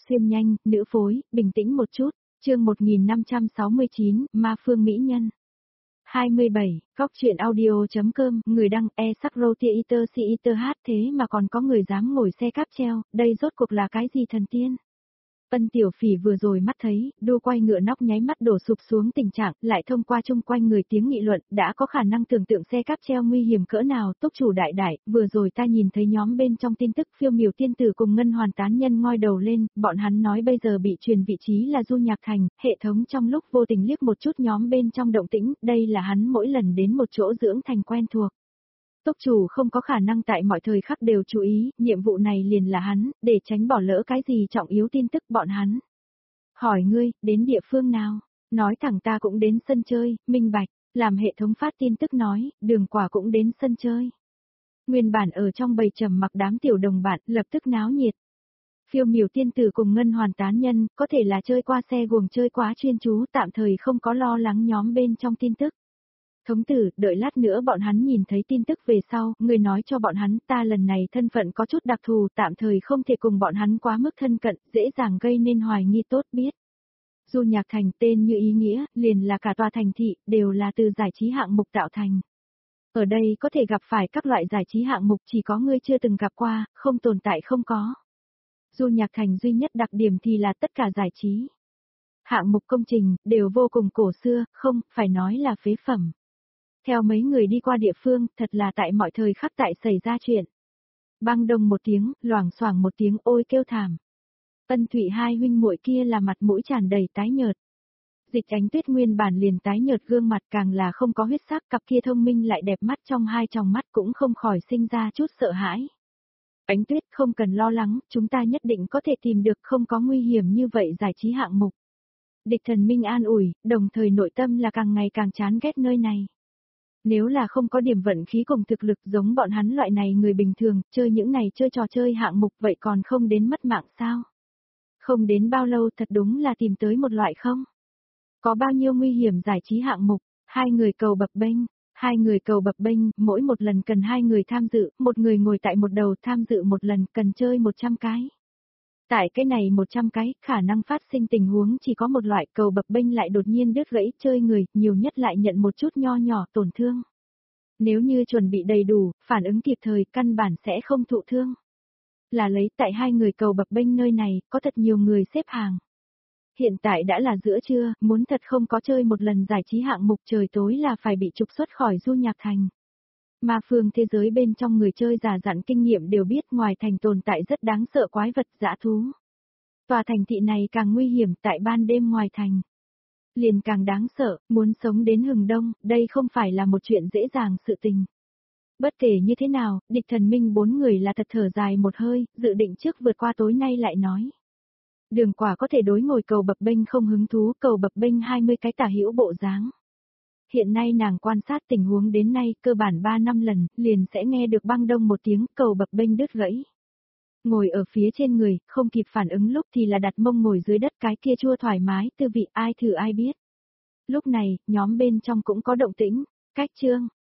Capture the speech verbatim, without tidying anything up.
xuyên nhanh, nữ phối, bình tĩnh một chút, chương một nghìn năm trăm sáu mươi chín, Ma Phương Mỹ Nhân. hai mươi bảy, góc truyện audio.com, người đăng e sắc rô tia iter si iter hát thế mà còn có người dám ngồi xe cáp treo, đây rốt cuộc là cái gì thần tiên? Ân Tiểu Phỉ vừa rồi mắt thấy, đua quay ngựa nóc nháy mắt đổ sụp xuống tình trạng, lại thông qua chung quanh người tiếng nghị luận, đã có khả năng tưởng tượng xe cáp treo nguy hiểm cỡ nào. Túc chủ đại đại, vừa rồi ta nhìn thấy nhóm bên trong tin tức phiêu miểu tiên tử cùng ngân hoàn tán nhân ngoi đầu lên, bọn hắn nói bây giờ bị truyền vị trí là Du Nhạc Thành, hệ thống trong lúc vô tình liếc một chút nhóm bên trong động tĩnh, đây là hắn mỗi lần đến một chỗ dưỡng thành quen thuộc. Túc chủ không có khả năng tại mọi thời khắc đều chú ý, nhiệm vụ này liền là hắn, để tránh bỏ lỡ cái gì trọng yếu tin tức bọn hắn. Hỏi ngươi, đến địa phương nào? Nói thẳng ta cũng đến sân chơi, minh bạch, làm hệ thống phát tin tức nói, Đường Quả cũng đến sân chơi. Nguyên bản ở trong bầy trầm mặc đám tiểu đồng bạn, lập tức náo nhiệt. Phiêu miểu tiên tử cùng ngân hoàn tán nhân, có thể là chơi qua xe guồng chơi quá chuyên chú, tạm thời không có lo lắng nhóm bên trong tin tức. Thống tử, đợi lát nữa bọn hắn nhìn thấy tin tức về sau, người nói cho bọn hắn ta lần này thân phận có chút đặc thù, tạm thời không thể cùng bọn hắn quá mức thân cận, dễ dàng gây nên hoài nghi tốt biết. Du Nhạc Thành tên như ý nghĩa, liền là cả tòa thành thị, đều là từ giải trí hạng mục tạo thành. Ở đây có thể gặp phải các loại giải trí hạng mục chỉ có ngươi chưa từng gặp qua, không tồn tại không có. Du Nhạc Thành duy nhất đặc điểm thì là tất cả giải trí. Hạng mục công trình, đều vô cùng cổ xưa, không, phải nói là phế phẩm. Theo mấy người đi qua địa phương, thật là tại mọi thời khắc tại xảy ra chuyện. Băng đông một tiếng, loảng xoảng một tiếng ôi kêu thảm. Ân Thụy hai huynh muội kia là mặt mũi tràn đầy tái nhợt. Dịch Ánh Tuyết nguyên bản liền tái nhợt gương mặt càng là không có huyết sắc, cặp kia thông minh lại đẹp mắt trong hai tròng mắt cũng không khỏi sinh ra chút sợ hãi. Ánh Tuyết không cần lo lắng, chúng ta nhất định có thể tìm được không có nguy hiểm như vậy giải trí hạng mục. Địch Thần Minh an ủi, đồng thời nội tâm là càng ngày càng chán ghét nơi này. Nếu là không có điểm vận khí cùng thực lực giống bọn hắn loại này người bình thường, chơi những này chơi trò chơi hạng mục vậy còn không đến mất mạng sao? Không đến bao lâu thật đúng là tìm tới một loại không? Có bao nhiêu nguy hiểm giải trí hạng mục, hai người cầu bập bênh, hai người cầu bập bênh, mỗi một lần cần hai người tham dự, một người ngồi tại một đầu tham dự một lần cần chơi một trăm cái. Tại cái này một trăm cái, khả năng phát sinh tình huống chỉ có một loại cầu bập bênh lại đột nhiên đứt gãy chơi người, nhiều nhất lại nhận một chút nho nhỏ tổn thương. Nếu như chuẩn bị đầy đủ, phản ứng kịp thời, căn bản sẽ không thụ thương. Là lấy tại hai người cầu bập bênh nơi này, có thật nhiều người xếp hàng. Hiện tại đã là giữa trưa, muốn thật không có chơi một lần giải trí hạng mục trời tối là phải bị trục xuất khỏi Du Nhạc Thành. Ma phương thế giới bên trong người chơi già dặn kinh nghiệm đều biết ngoài thành tồn tại rất đáng sợ quái vật dã thú. Tòa thành thị này càng nguy hiểm tại ban đêm ngoài thành. Liền càng đáng sợ, muốn sống đến hừng đông, đây không phải là một chuyện dễ dàng sự tình. Bất kể như thế nào, Địch Thần Minh bốn người là thật thở dài một hơi, dự định trước vượt qua tối nay lại nói. Đường Quả có thể đối ngồi cầu bập bênh không hứng thú, cầu bập bênh hai mươi cái tả hữu bộ dáng. Hiện nay nàng quan sát tình huống đến nay, cơ bản ba năm lần, liền sẽ nghe được băng đông một tiếng, cầu bập bênh đứt gãy. Ngồi ở phía trên người, không kịp phản ứng lúc thì là đặt mông ngồi dưới đất, cái kia chua thoải mái, tư vị ai thử ai biết. Lúc này, nhóm bên trong cũng có động tĩnh, cách chương,